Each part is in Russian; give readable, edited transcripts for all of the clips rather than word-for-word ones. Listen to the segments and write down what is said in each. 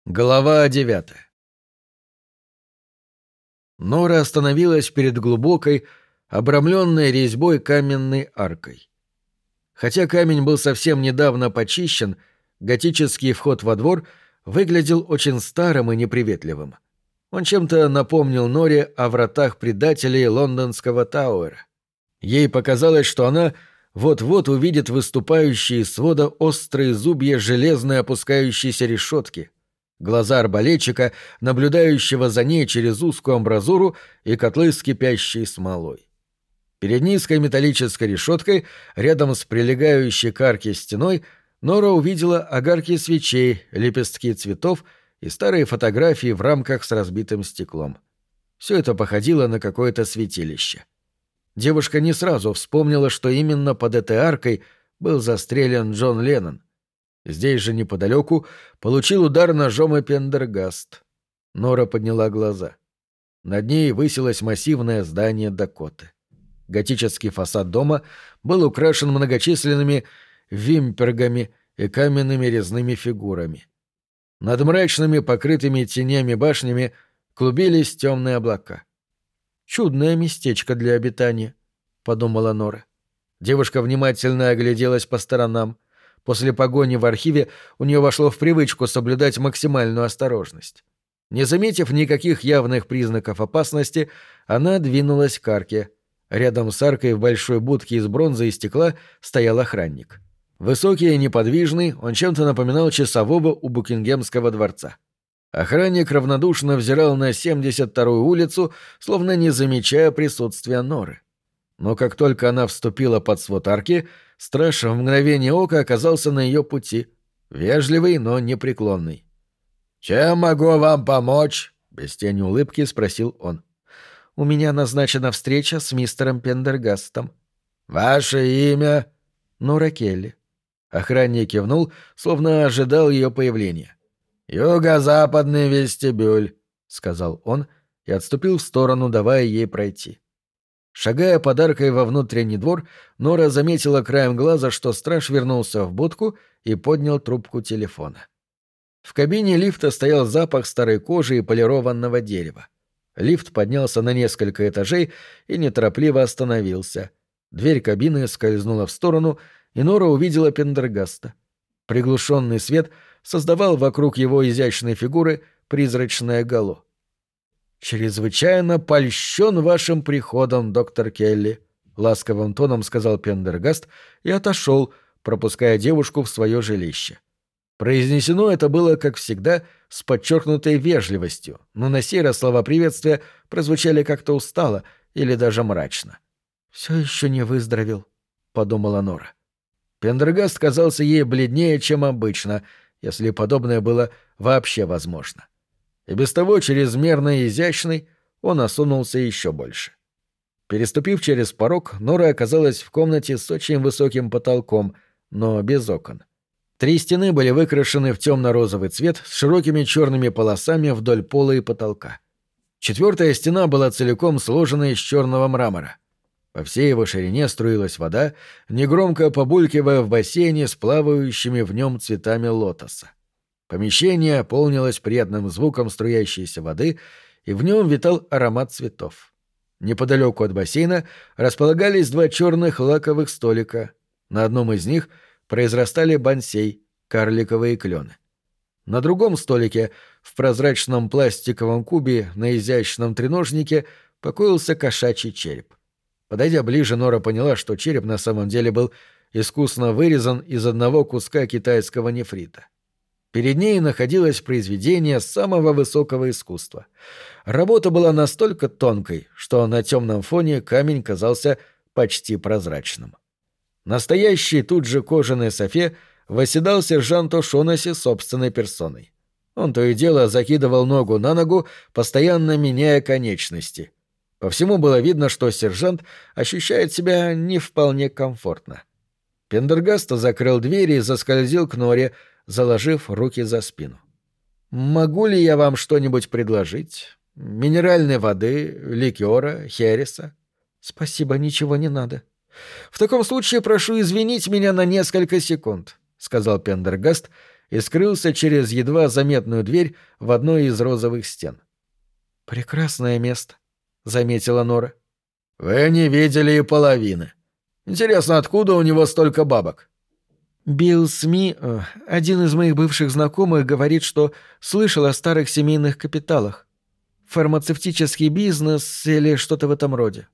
Глава 9. Нора остановилась перед глубокой, обрамленной резьбой каменной аркой. Хотя камень был совсем недавно почищен, готический вход во двор выглядел очень старым и неприветливым. Он чем-то напомнил Норе о вратах предателей лондонского Тауэра. Ей показалось, что она вот-вот увидит выступающие из свода острые зубья железной опускающейся решетки, глаза арбалетчика, наблюдающего за ней через узкую амбразуру, и котлы с кипящей смолой. Перед низкой металлической решеткой, рядом с прилегающей к арке стеной, Нора увидела огарки свечей, лепестки цветов и старые фотографии в рамках с разбитым стеклом. Все это походило на какое-то святилище. Девушка не сразу вспомнила, что именно под этой аркой был застрелен Джон Леннон. Здесь же неподалеку получил удар ножом и Пендергаст. Нора подняла глаза. Над ней высилось массивное здание Дакоты. Готический фасад дома был украшен многочисленными вимпергами и каменными резными фигурами. Над мрачными, покрытыми тенями башнями клубились темные облака. «Чудное местечко для обитания», — подумала Нора. Девушка внимательно огляделась по сторонам. После погони в архиве у нее вошло в привычку соблюдать максимальную осторожность. Не заметив никаких явных признаков опасности, она двинулась к арке. Рядом с аркой в большой будке из бронзы и стекла стоял охранник. Высокий и неподвижный, он чем-то напоминал часового у Букингемского дворца. Охранник равнодушно взирал на 72-ю улицу, словно не замечая присутствия Норы. Но как только она вступила под свод арки, страж в мгновение ока оказался на ее пути, вежливый, но непреклонный. «Чем могу вам помочь?» — без тени улыбки спросил он. «У меня назначена встреча с мистером Пендергастом». «Ваше имя?» «Нора Келли». Охранник кивнул, словно ожидал ее появления. «Юго-западный вестибюль», — сказал он и отступил в сторону, давая ей пройти. Шагая под аркой во внутренний двор, Нора заметила краем глаза, что страж вернулся в будку и поднял трубку телефона. В кабине лифта стоял запах старой кожи и полированного дерева. Лифт поднялся на несколько этажей и неторопливо остановился. Дверь кабины скользнула в сторону, и Нора увидела Пендергаста. Приглушенный свет создавал вокруг его изящной фигуры призрачное гало. «Чрезвычайно польщен вашим приходом, доктор Келли», — ласковым тоном сказал Пендергаст и отошел, пропуская девушку в свое жилище. Произнесено это было, как всегда, с подчеркнутой вежливостью, но на сей раз слова приветствия прозвучали как-то устало или даже мрачно. «Все еще не выздоровел», — подумала Нора. Пендергаст казался ей бледнее, чем обычно, если подобное было вообще возможно. И без того чрезмерно изящный он осунулся еще больше. Переступив через порог, Нора оказалась в комнате с очень высоким потолком, но без окон. 3 стены были выкрашены в темно-розовый цвет с широкими черными полосами вдоль пола и потолка. 4-я стена была целиком сложена из черного мрамора. По всей его ширине струилась вода, негромко побулькивая в бассейне с плавающими в нем цветами лотоса. Помещение полнилось приятным звуком струящейся воды, и в нем витал аромат цветов. Неподалеку от бассейна располагались 2 черных лаковых столика. На одном из них произрастали бонсей, карликовые клены. На другом столике, в прозрачном пластиковом кубе на изящном треножнике, покоился кошачий череп. Подойдя ближе, Нора поняла, что череп на самом деле был искусно вырезан из одного куска китайского нефрита. Перед ней находилось произведение самого высокого искусства. Работа была настолько тонкой, что на темном фоне камень казался почти прозрачным. Настоящий тут же кожаной софе восседал сержант О'Шоннесси собственной персоной. Он то и дело закидывал ногу на ногу, постоянно меняя конечности. По всему было видно, что сержант ощущает себя не вполне комфортно. Пендергаст закрыл дверь и заскользил к Норе, заложив руки за спину. «Могу ли я вам что-нибудь предложить? Минеральной воды, ликера, хереса?» «Спасибо, ничего не надо». «В таком случае прошу извинить меня на несколько секунд», — сказал Пендергаст и скрылся через едва заметную дверь в одной из розовых стен. «Прекрасное место», — заметила Нора. «Вы не видели и половины. Интересно, откуда у него столько бабок?» Билл Сми, один из моих бывших знакомых, говорит, что слышал о старых семейных капиталах. Фармацевтический бизнес или что-то в этом роде.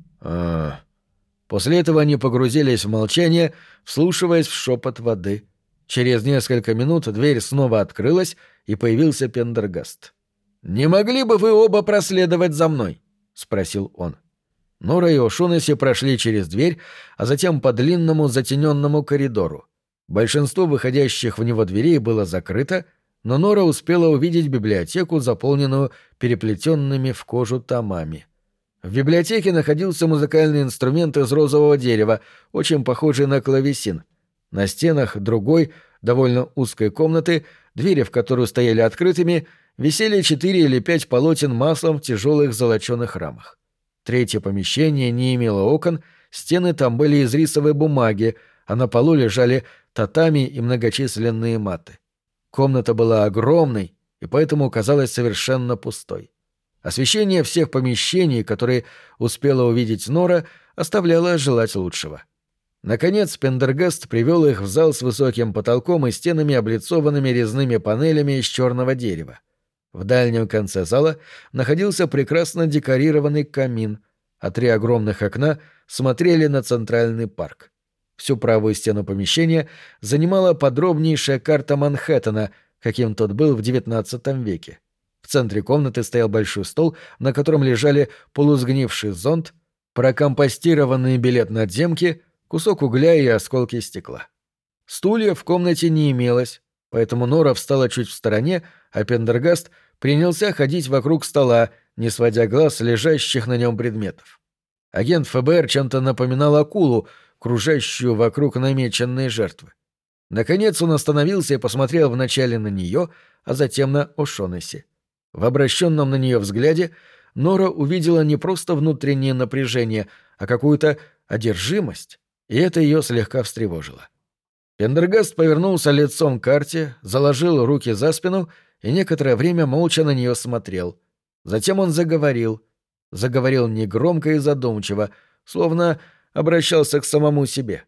После этого они погрузились в молчание, вслушиваясь в шепот воды. Через несколько минут дверь снова открылась, и появился Пендергаст. «Не могли бы вы оба проследовать за мной?» — спросил он. Нора и О'Шоннесси прошли через дверь, а затем по длинному затененному коридору. Большинство выходящих в него дверей было закрыто, но Нора успела увидеть библиотеку, заполненную переплетенными в кожу томами. В библиотеке находился музыкальный инструмент из розового дерева, очень похожий на клавесин. На стенах другой, довольно узкой комнаты, двери в которую стояли открытыми, висели 4 или 5 полотен маслом в тяжелых золоченых рамах. Третье помещение не имело окон, стены там были из рисовой бумаги, а на полу лежали татами и многочисленные маты. Комната была огромной и поэтому казалась совершенно пустой. Освещение всех помещений, которые успела увидеть Нора, оставляло желать лучшего. Наконец Пендергаст привел их в зал с высоким потолком и стенами, облицованными резными панелями из черного дерева. В дальнем конце зала находился прекрасно декорированный камин, а 3 огромных окна смотрели на центральный парк. Всю правую стену помещения занимала подробнейшая карта Манхэттена, каким тот был в XIX веке. В центре комнаты стоял большой стол, на котором лежали полусгнивший зонт, прокомпостированный билет надземки, кусок угля и осколки стекла. Стульев в комнате не имелось, поэтому Нора встала чуть в стороне, а Пендергаст принялся ходить вокруг стола, не сводя глаз с лежащих на нем предметов. Агент ФБР чем-то напоминал акулу, кружащую вокруг намеченной жертвы. Наконец он остановился и посмотрел вначале на нее, а затем на О'Шоннесси. В обращенном на нее взгляде Нора увидела не просто внутреннее напряжение, а какую-то одержимость, и это ее слегка встревожило. Пендергаст повернулся лицом к карте, заложил руки за спину и некоторое время молча на нее смотрел. Затем он заговорил. Заговорил негромко и задумчиво, словно обращался к самому себе.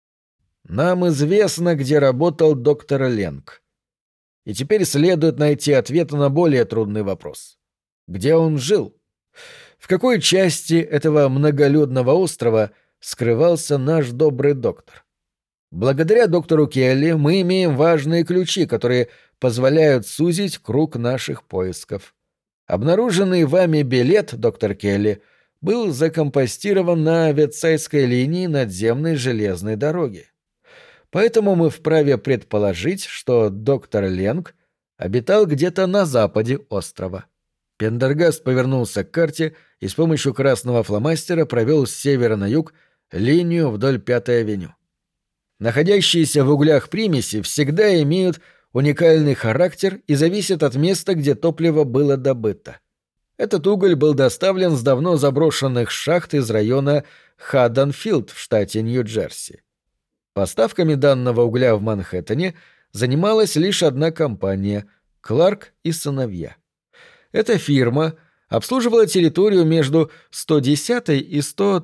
«Нам известно, где работал доктор Ленг. И теперь следует найти ответ на более трудный вопрос. Где он жил? В какой части этого многолюдного острова скрывался наш добрый доктор? Благодаря доктору Келли мы имеем важные ключи, которые позволяют сузить круг наших поисков. Обнаруженный вами билет, доктор Келли, был закомпостирован на Ветсайдской линии надземной железной дороги. Поэтому мы вправе предположить, что доктор Ленг обитал где-то на западе острова». Пендергаст повернулся к карте и с помощью красного фломастера провел с севера на юг линию вдоль 5-й авеню. Находящиеся в углях примеси всегда имеют уникальный характер и зависят от места, где топливо было добыто. Этот уголь был доставлен с давно заброшенных шахт из района Хадденфилд в штате Нью-Джерси. Поставками данного угля в Манхэттене занималась лишь одна компания — Кларк и сыновья. Эта фирма обслуживала территорию между 110-й и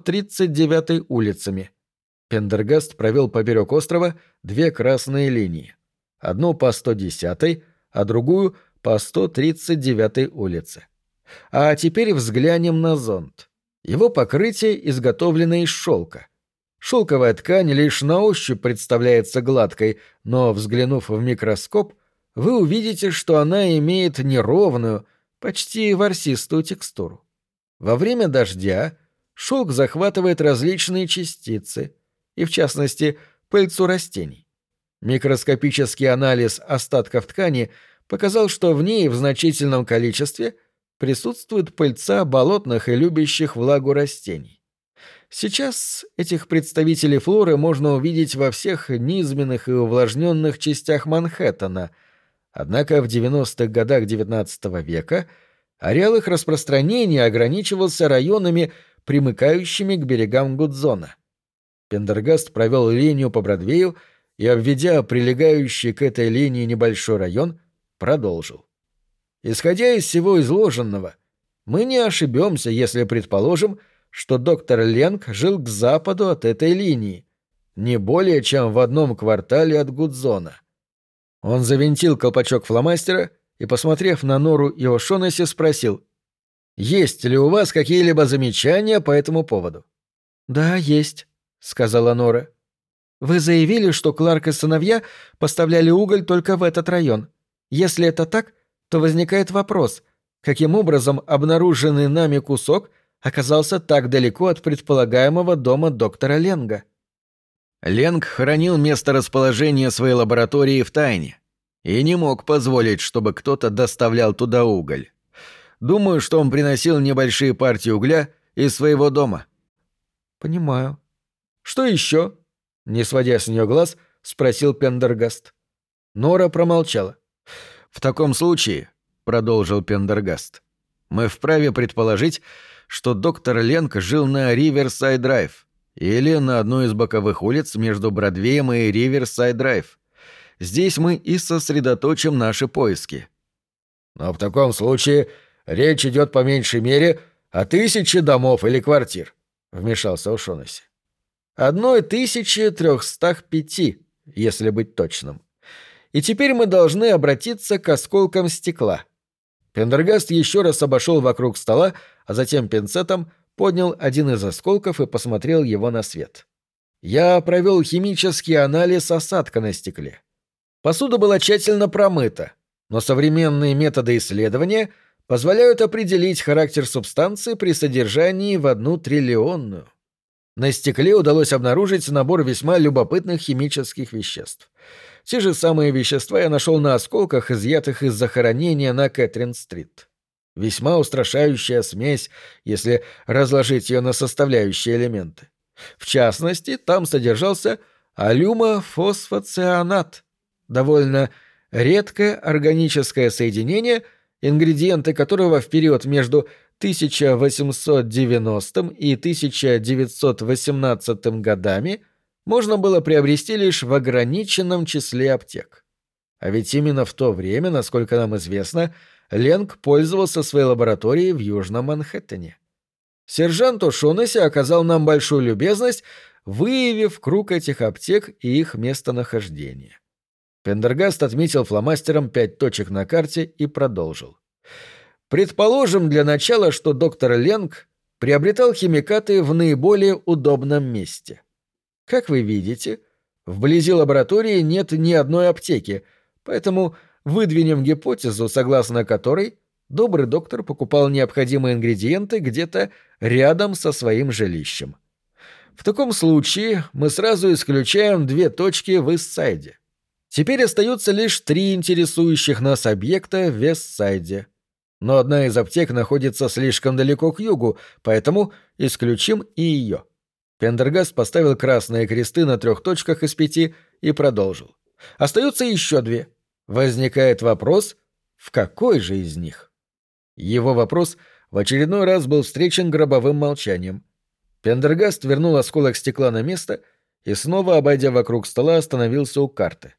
139-й улицами. Пендергаст провел поперек острова 2 красные линии. Одну по 110-й, а другую по 139-й улице. А теперь взглянем на зонт. Его покрытие изготовлено из шелка. Шелковая ткань лишь на ощупь представляется гладкой, но, взглянув в микроскоп, вы увидите, что она имеет неровную, почти ворсистую текстуру. Во время дождя шелк захватывает различные частицы, и, в частности, пыльцу растений. Микроскопический анализ остатков ткани показал, что в ней в значительном количестве присутствует пыльца болотных и любящих влагу растений. Сейчас этих представителей флоры можно увидеть во всех низменных и увлажненных частях Манхэттена, однако в 90-х годах XIX века ареал их распространения ограничивался районами, примыкающими к берегам Гудзона. Пендергаст провел линию по Бродвею и, обведя прилегающий к этой линии небольшой район, продолжил. Исходя из всего изложенного, мы не ошибемся, если предположим, что доктор Ленг жил к западу от этой линии, не более чем в одном квартале от Гудзона. Он завинтил колпачок фломастера и, посмотрев на Нору и О'Шоннесси, спросил: «Есть ли у вас какие-либо замечания по этому поводу?» «Да, есть», — сказала Нора. «Вы заявили, что Кларк и сыновья поставляли уголь только в этот район. Если это так, то возникает вопрос, каким образом обнаруженный нами кусок оказался так далеко от предполагаемого дома доктора Ленга?» Ленг хранил месторасположение своей лаборатории в тайне и не мог позволить, чтобы кто-то доставлял туда уголь. Думаю, что он приносил небольшие партии угля из своего дома. «Понимаю». «Что еще?» — не сводя с нее глаз, спросил Пендергаст. Нора промолчала. «В таком случае», — продолжил Пендергаст, — «мы вправе предположить, что доктор Ленг жил на Риверсайд-драйв или на одной из боковых улиц между Бродвеем и Риверсайд-драйв. Здесь мы и сосредоточим наши поиски». «Но в таком случае речь идет по меньшей мере о 1000 домов или квартир», — вмешался О'Шоннесси. 1305, если быть точным. И теперь мы должны обратиться к осколкам стекла. Пендергаст еще раз обошел вокруг стола, а затем пинцетом поднял один из осколков и посмотрел его на свет. Я провел химический анализ осадка на стекле. Посуда была тщательно промыта, но современные методы исследования позволяют определить характер субстанции при содержании в 1/10000000. На стекле удалось обнаружить набор весьма любопытных химических веществ. Те же самые вещества я нашел на осколках, изъятых из захоронения на Кэтрин-стрит. Весьма устрашающая смесь, если разложить ее на составляющие элементы. В частности, там содержался алюмофосфоцианат, довольно редкое органическое соединение, ингредиенты которого в период между 1890 и 1918 годами можно было приобрести лишь в ограниченном числе аптек. А ведь именно в то время, насколько нам известно, Ленг пользовался своей лабораторией в Южном Манхэттене. Сержант О'Шоннесси оказал нам большую любезность, выявив круг этих аптек и их местонахождение. Пендергаст отметил фломастером 5 точек на карте и продолжил. Предположим для начала, что доктор Ленг приобретал химикаты в наиболее удобном месте. Как вы видите, вблизи лаборатории нет ни одной аптеки, поэтому выдвинем гипотезу, согласно которой добрый доктор покупал необходимые ингредиенты где-то рядом со своим жилищем. В таком случае мы сразу исключаем 2 точки в Ист-Сайде. Теперь остаются лишь 3 интересующих нас объекта в Вест-Сайде. Но одна из аптек находится слишком далеко к югу, поэтому исключим и ее. Пендергаст поставил красные кресты на 3 точках из 5 и продолжил. Остаются еще 2. Возникает вопрос, в какой же из них? Его вопрос в очередной раз был встречен гробовым молчанием. Пендергаст вернул осколок стекла на место и, снова обойдя вокруг стола, остановился у карты.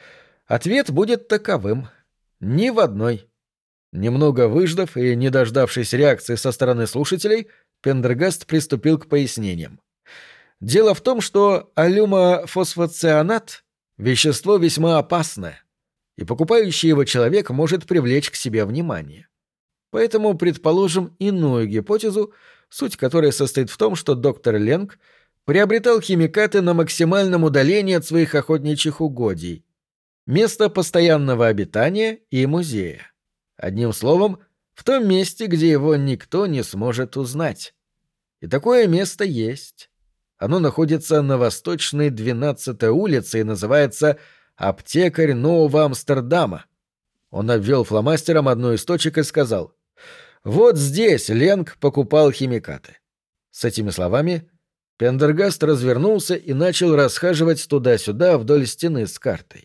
Ответ будет таковым. Ни в одной. Немного выждав и не дождавшись реакции со стороны слушателей, Пендергаст приступил к пояснениям. Дело в том, что алюмофосфоцианат — вещество весьма опасное, и покупающий его человек может привлечь к себе внимание. Поэтому предположим иную гипотезу, суть которой состоит в том, что доктор Ленг приобретал химикаты на максимальном удалении от своих охотничьих угодий, места постоянного обитания и музея. Одним словом, в том месте, где его никто не сможет узнать. И такое место есть. Оно находится на восточной 12-й улице и называется «Аптекарь Нового Амстердама». Он обвел фломастером одну из точек и сказал: «Вот здесь Ленг покупал химикаты». С этими словами Пендергаст развернулся и начал расхаживать туда-сюда вдоль стены с картой.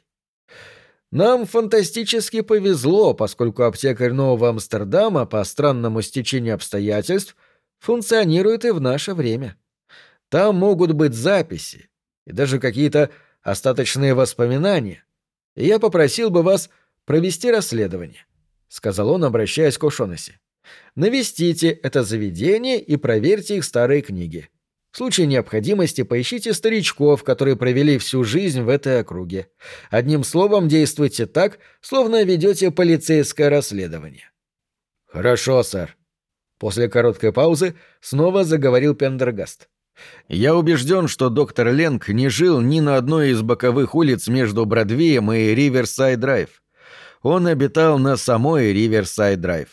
Нам фантастически повезло, поскольку аптекарь Нового Амстердама по странному стечению обстоятельств функционирует и в наше время. Там могут быть записи и даже какие-то остаточные воспоминания, и я попросил бы вас провести расследование», — сказал он, обращаясь к О'Шоннесси. «Навестите это заведение и проверьте их старые книги. В случае необходимости поищите старичков, которые провели всю жизнь в этой округе. Одним словом, действуйте так, словно ведете полицейское расследование». «Хорошо, сэр». После короткой паузы снова заговорил Пендергаст. «Я убежден, что доктор Ленг не жил ни на одной из боковых улиц между Бродвеем и Риверсайд-драйв. Он обитал на самой Риверсайд-драйв».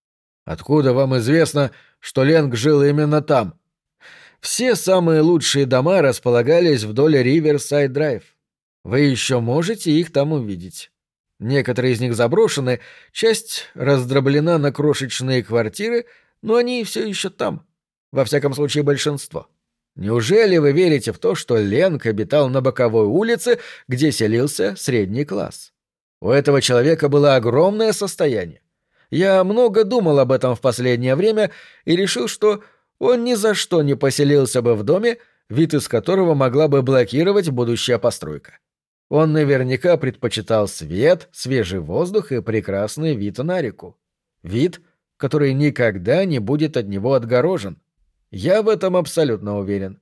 «Откуда вам известно, что Ленг жил именно там?» «Все самые лучшие дома располагались вдоль Риверсайд-драйв. Вы еще можете их там увидеть. Некоторые из них заброшены, часть раздроблена на крошечные квартиры, но они все еще там. Во всяком случае, большинство. Неужели вы верите в то, что Ленг обитал на боковой улице, где селился средний класс? У этого человека было огромное состояние. Я много думал об этом в последнее время и решил, что он ни за что не поселился бы в доме, вид из которого могла бы блокировать будущая постройка. Он наверняка предпочитал свет, свежий воздух и прекрасный вид на реку. Вид, который никогда не будет от него отгорожен. Я в этом абсолютно уверен.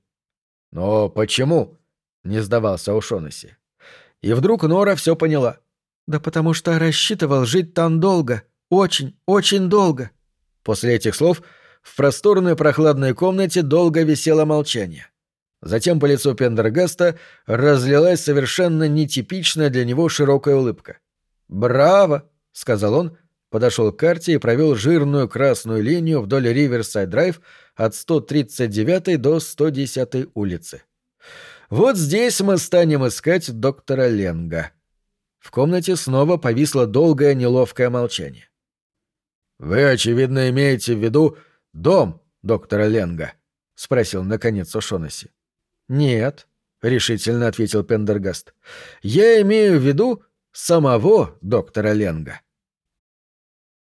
«Но почему?» — не сдавался О'Шоннесси. И вдруг Нора все поняла. «Да потому что рассчитывал жить там долго. Очень, очень долго». После этих слов в просторной прохладной комнате долго висело молчание. Затем по лицу Пендергаста разлилась совершенно нетипичная для него широкая улыбка. «Браво!» — сказал он, подошел к карте и провел жирную красную линию вдоль Риверсайд-драйв от 139-й до 110-й улицы. «Вот здесь мы станем искать доктора Ленга». В комнате снова повисло долгое неловкое молчание. «Вы, очевидно, имеете в виду дом доктора Ленга?» — спросил, наконец, О'Шоннесси. «Нет», — решительно ответил Пендергаст. «Я имею в виду самого доктора Ленга».